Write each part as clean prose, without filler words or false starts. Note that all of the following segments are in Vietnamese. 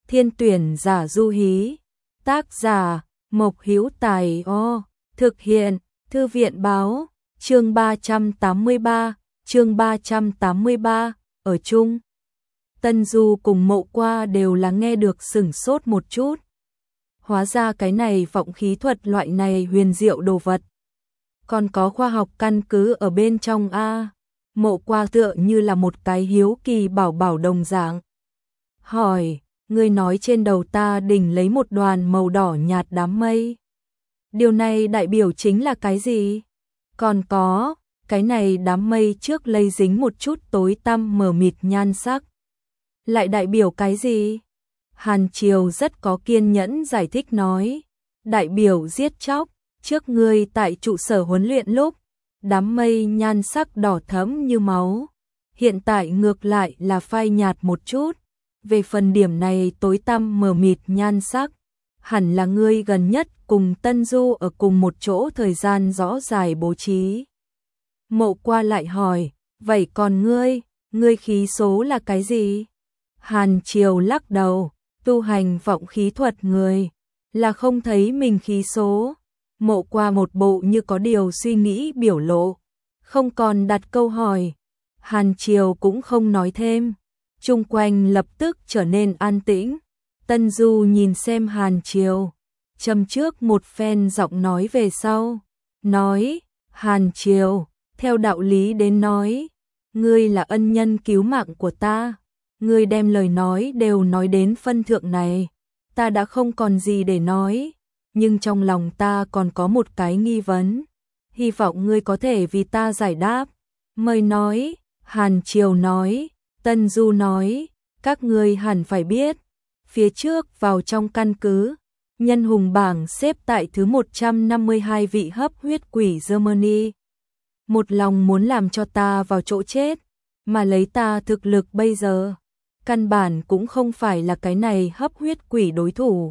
Thiên tuyển giả du hí. Tác giả Mộc Hữu Tài. Thực hiện Thư viện báo. Chương 383. Ở chung. Tân Du cùng Mộ Qua đều là nghe được sửng sốt một chút. Hóa ra cái này vọng khí thuật loại này huyền diệu đồ vật còn có khoa học căn cứ ở bên trong a. Mộ Qua tựa như là một cái hiếu kỳ bảo bảo đồng dạng. Hỏi, ngươi nói trên đầu ta đỉnh lấy một đoàn màu đỏ nhạt đám mây. Điều này đại biểu chính là cái gì? Còn có, cái này đám mây trước lây dính một chút tối tăm mờ mịt nhan sắc. Lại đại biểu cái gì? Hàn Triều rất có kiên nhẫn giải thích nói. Đại biểu giết chóc, trước ngươi tại trụ sở huấn luyện lúc, đám mây nhan sắc đỏ thẫm như máu. Hiện tại ngược lại là phai nhạt một chút. Về phần điểm này tối tăm mờ mịt nhan sắc, hẳn là ngươi gần nhất cùng Tân Du ở cùng một chỗ thời gian rõ dài bố trí. Mộ Qua lại hỏi, vậy còn ngươi khí số là cái gì? Hàn Triều lắc đầu, tu hành vọng khí thuật người, là không thấy mình khí số. Mộ Qua một bộ như có điều suy nghĩ biểu lộ, không còn đặt câu hỏi. Hàn Triều cũng không nói thêm, chung quanh lập tức trở nên an tĩnh. Tân Du nhìn xem Hàn Triều, châm trước một phen giọng nói về sau, nói, Hàn Triều, theo đạo lý đến nói, ngươi là ân nhân cứu mạng của ta, ngươi đem lời nói đều nói đến phân thượng này, ta đã không còn gì để nói, nhưng trong lòng ta còn có một cái nghi vấn, hy vọng ngươi có thể vì ta giải đáp. Mời nói. Hàn Triều nói. Tân Du nói, các ngươi hẳn phải biết, phía trước vào trong căn cứ, nhân hùng bảng xếp tại thứ 152 vị hấp huyết quỷ Germany. Một lòng muốn làm cho ta vào chỗ chết, mà lấy ta thực lực bây giờ, căn bản cũng không phải là cái này hấp huyết quỷ đối thủ.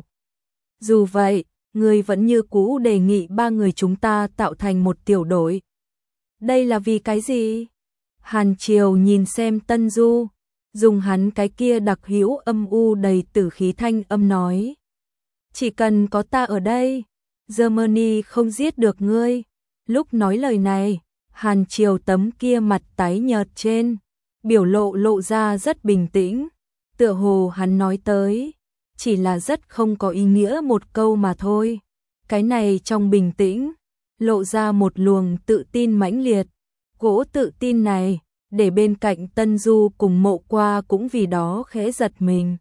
Dù vậy, ngươi vẫn như cũ đề nghị ba người chúng ta tạo thành một tiểu đội. Đây là vì cái gì? Hàn Triều nhìn xem Tân Du, dùng hắn cái kia đặc hữu âm u đầy tử khí thanh âm nói. Chỉ cần có ta ở đây, Germany không giết được ngươi. Lúc nói lời này, Hàn Triều tấm kia mặt tái nhợt trên, biểu lộ ra rất bình tĩnh, tựa hồ hắn nói tới, chỉ là rất không có ý nghĩa một câu mà thôi. Cái này trong bình tĩnh, lộ ra một luồng tự tin mãnh liệt. Cỗ tự tin này, để bên cạnh Tân Du cùng Mộ Qua cũng vì đó khẽ giật mình.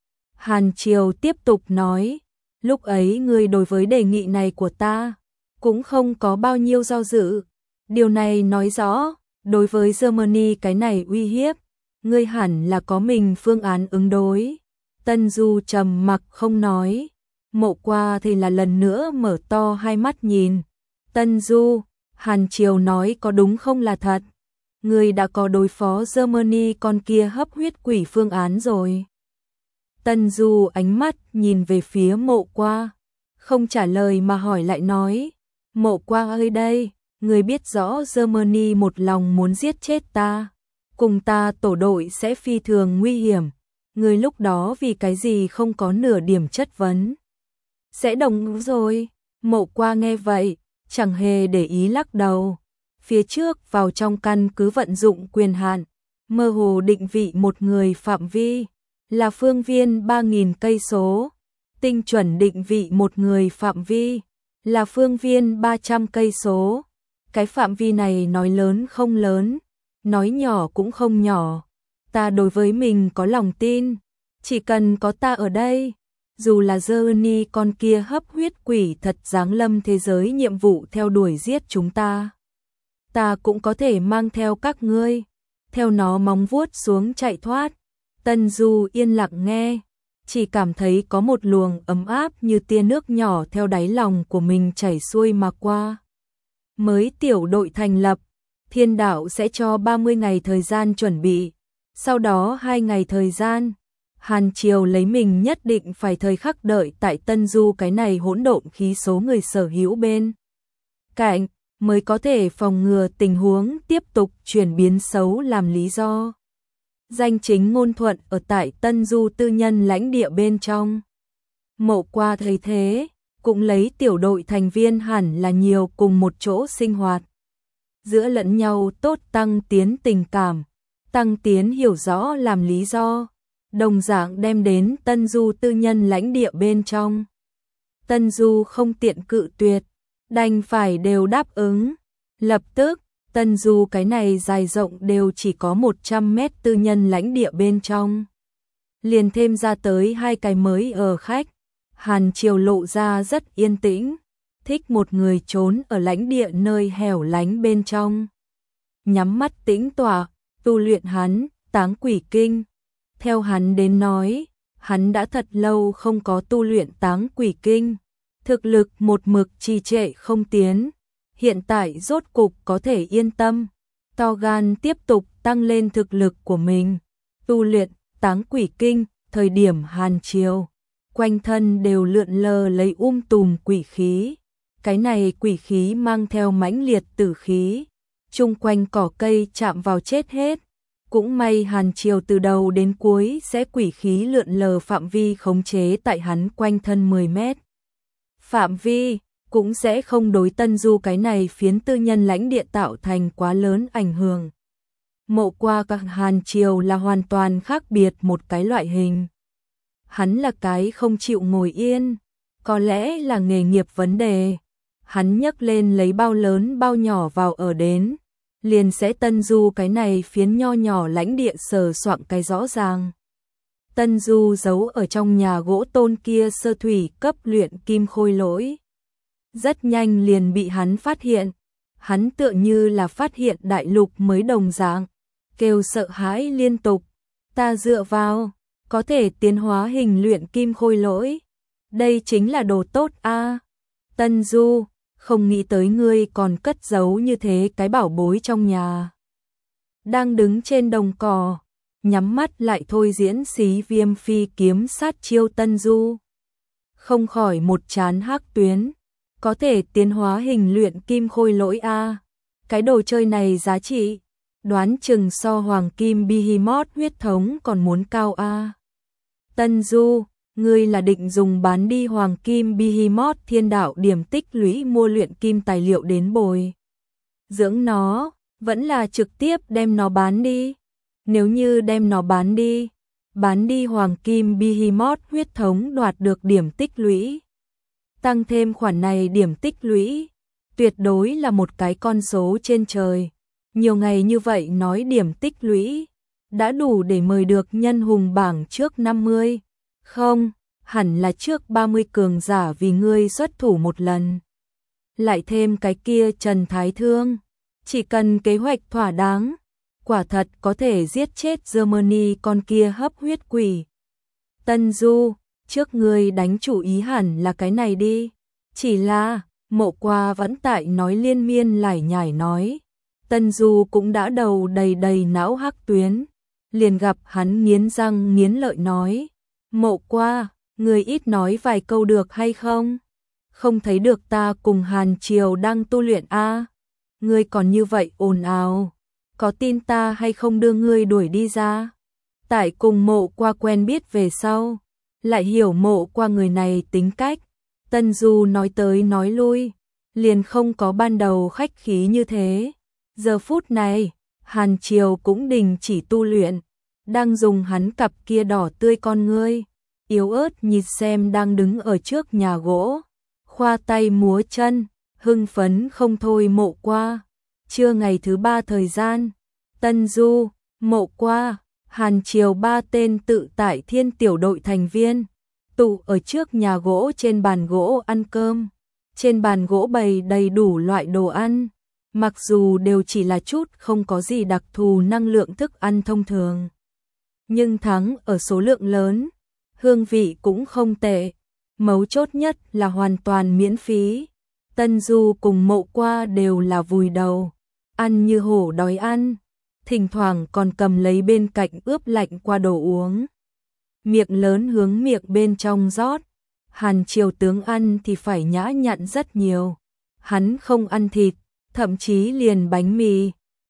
Hàn Triều tiếp tục nói, lúc ấy ngươi đối với đề nghị này của ta, cũng không có bao nhiêu do dự. Điều này nói rõ, đối với Germany cái này uy hiếp, ngươi hẳn là có mình phương án ứng đối. Tân Du trầm mặc không nói, Mộ Qua thì là lần nữa mở to hai mắt nhìn. Tân Du, Hàn Triều nói có đúng không là thật? Ngươi đã có đối phó Germany con kia hấp huyết quỷ phương án rồi. Tân Du ánh mắt nhìn về phía Mộ Qua, không trả lời mà hỏi lại nói, Mộ Qua ơi đây, ngươi biết rõ Germany một lòng muốn giết chết ta, cùng ta tổ đội sẽ phi thường nguy hiểm, ngươi lúc đó vì cái gì không có nửa điểm chất vấn? Sẽ đồng ý rồi. Mộ Qua nghe vậy, chẳng hề để ý lắc đầu. Phía trước vào trong căn cứ vận dụng quyền hạn, mơ hồ định vị một người phạm vi, là phương viên 3.000 cây số. Tinh chuẩn định vị một người phạm vi, là phương viên 300 cây số. Cái phạm vi này nói lớn không lớn, nói nhỏ cũng không nhỏ. Ta đối với mình có lòng tin, chỉ cần có ta ở đây, dù là Germany con kia hấp huyết quỷ thật giáng lâm thế giới nhiệm vụ theo đuổi giết chúng ta cũng có thể mang theo các ngươi, theo nó móng vuốt xuống chạy thoát. Tân Du yên lặng nghe, chỉ cảm thấy có một luồng ấm áp như tia nước nhỏ theo đáy lòng của mình chảy xuôi mà qua. Mới tiểu đội thành lập, Thiên Đạo sẽ cho 30 ngày thời gian chuẩn bị, sau đó 2 ngày thời gian, Hàn Triều lấy mình nhất định phải thời khắc đợi tại Tân Du cái này hỗn độn khí số người sở hữu bên cạnh, mới có thể phòng ngừa tình huống tiếp tục chuyển biến xấu làm lý do. danh chính ngôn thuận ở tại Tân Du tư nhân lãnh địa bên trong. Mộ Qua thấy thế, cũng lấy tiểu đội thành viên hẳn là nhiều cùng một chỗ sinh hoạt. Giữa lẫn nhau tốt tăng tiến tình cảm, tăng tiến hiểu rõ làm lý do, đồng dạng đem đến Tân Du tư nhân lãnh địa bên trong. Tân Du không tiện cự tuyệt, đành phải đều đáp ứng. Lập tức, Tân Du cái này dài rộng đều chỉ có 100 mét tư nhân lãnh địa bên trong. Liền thêm ra tới 2 cái mới ở khách. Hàn Triều lộ ra rất yên tĩnh, thích một người trốn ở lãnh địa nơi hẻo lánh bên trong. Nhắm mắt tĩnh tọa, tu luyện hắn, Táng Quỷ Kinh. Theo hắn đến nói, hắn đã thật lâu không có tu luyện Táng Quỷ Kinh. Thực lực một mực trì trệ không tiến. Hiện tại rốt cục có thể yên tâm, to gan tiếp tục tăng lên thực lực của mình. Tu luyện Táng Quỷ Kinh, thời điểm Hàn Triều, quanh thân đều lượn lờ lấy tùm quỷ khí. Cái này quỷ khí mang theo mãnh liệt tử khí, chung quanh cỏ cây chạm vào chết hết. Cũng may Hàn Triều từ đầu đến cuối sẽ quỷ khí lượn lờ phạm vi khống chế tại hắn quanh thân 10 mét. Phạm vi cũng sẽ không đối Tân Du cái này phiến tư nhân lãnh địa tạo thành quá lớn ảnh hưởng. Mộ Qua các Hàn Triều là hoàn toàn khác biệt một cái loại hình. Hắn là cái không chịu ngồi yên, có lẽ là nghề nghiệp vấn đề. Hắn nhấc lên lấy bao lớn bao nhỏ vào ở đến, liền sẽ Tân Du cái này phiến nho nhỏ lãnh địa sờ soạng cái rõ ràng. Tân Du giấu ở trong nhà gỗ tôn kia sơ thủy cấp luyện kim khôi lỗi. Rất nhanh liền bị hắn phát hiện. Hắn tựa như là phát hiện đại lục mới đồng dạng, kêu sợ hãi liên tục. Ta dựa vào, có thể tiến hóa hình luyện kim khôi lỗi. Đây chính là đồ tốt a. Tân Du, không nghĩ tới ngươi còn cất giấu như thế cái bảo bối trong nhà. Đang đứng trên đồng cỏ, nhắm mắt lại thôi diễn xí viêm phi kiếm sát chiêu Tân Du. Không khỏi một chán hắc tuyến. Có thể tiến hóa hình luyện kim khôi lỗi a. Cái đồ chơi này giá trị, đoán chừng so hoàng kim Behemoth huyết thống còn muốn cao a. Tân Du, ngươi là định dùng bán đi hoàng kim Behemoth thiên đạo điểm tích lũy mua luyện kim tài liệu đến bồi dưỡng nó, vẫn là trực tiếp đem nó bán đi? Nếu như đem nó bán đi hoàng kim Behemoth huyết thống đoạt được điểm tích lũy, tăng thêm khoản này điểm tích lũy, tuyệt đối là một cái con số trên trời. Nhiều ngày như vậy nói điểm tích lũy, đã đủ để mời được nhân hùng bảng trước 50. Không, hẳn là trước 30 cường giả vì ngươi xuất thủ một lần. Lại thêm cái kia Trần Thái Thương, chỉ cần kế hoạch thỏa đáng, quả thật có thể giết chết Germany con kia hấp huyết quỷ. Tân Du, trước ngươi đánh chủ ý hẳn là cái này đi. Chỉ là, Mộ Qua vẫn tại nói liên miên lải nhải nói. Tân Du cũng đã đầu đầy đầy não hắc tuyến. Liền gặp hắn nghiến răng nghiến lợi nói. Mộ Qua, ngươi ít nói vài câu được hay không? Không thấy được ta cùng Hàn Triều đang tu luyện a? Ngươi còn như vậy ồn ào, có tin ta hay không đưa ngươi đuổi đi ra? Tại cùng Mộ Qua quen biết về sau, lại hiểu Mộ Qua người này tính cách. Tân Du nói tới nói lui, liền không có ban đầu khách khí như thế. Giờ phút này, Hàn Triều cũng đình chỉ tu luyện, đang dùng hắn cặp kia đỏ tươi con ngươi, yếu ớt nhìn xem đang đứng ở trước nhà gỗ, khoa tay múa chân, hưng phấn không thôi Mộ Qua. Trưa ngày thứ 3 thời gian, Tân Du, Mộ Qua, Hàn Triều 3 tên tự tại thiên tiểu đội thành viên tụ ở trước nhà gỗ trên bàn gỗ ăn cơm. Trên bàn gỗ bày đầy đủ loại đồ ăn, mặc dù đều chỉ là chút không có gì đặc thù năng lượng thức ăn thông thường, nhưng thắng ở số lượng lớn, hương vị cũng không tệ. Mấu chốt nhất là hoàn toàn miễn phí. Tân Du cùng Mộ Qua đều là vùi đầu, ăn như hổ đói ăn, thỉnh thoảng còn cầm lấy bên cạnh ướp lạnh qua đồ uống. Miệng lớn hướng miệng bên trong rót. Hàn Triều tướng ăn thì phải nhã nhặn rất nhiều. Hắn không ăn thịt, thậm chí liền bánh mì,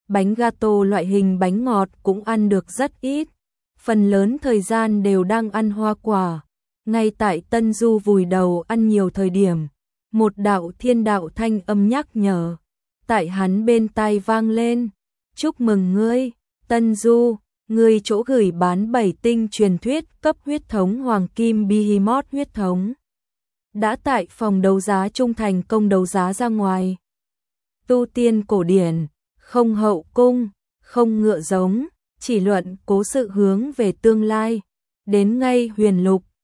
bánh gato loại hình bánh ngọt cũng ăn được rất ít, phần lớn thời gian đều đang ăn hoa quả. Ngay tại Tân Du vùi đầu ăn nhiều thời điểm, một đạo thiên đạo thanh âm nhắc nhở, tại hắn bên tai vang lên, chúc mừng ngươi, Tân Du, ngươi chỗ gửi bán 7 tinh truyền thuyết cấp huyết thống Hoàng Kim Behemoth huyết thống. Đã tại phòng đấu giá trung thành công đấu giá ra ngoài. Tu tiên cổ điển, không hậu cung, không ngựa giống, chỉ luận cố sự hướng về tương lai. Đến ngay huyền lục,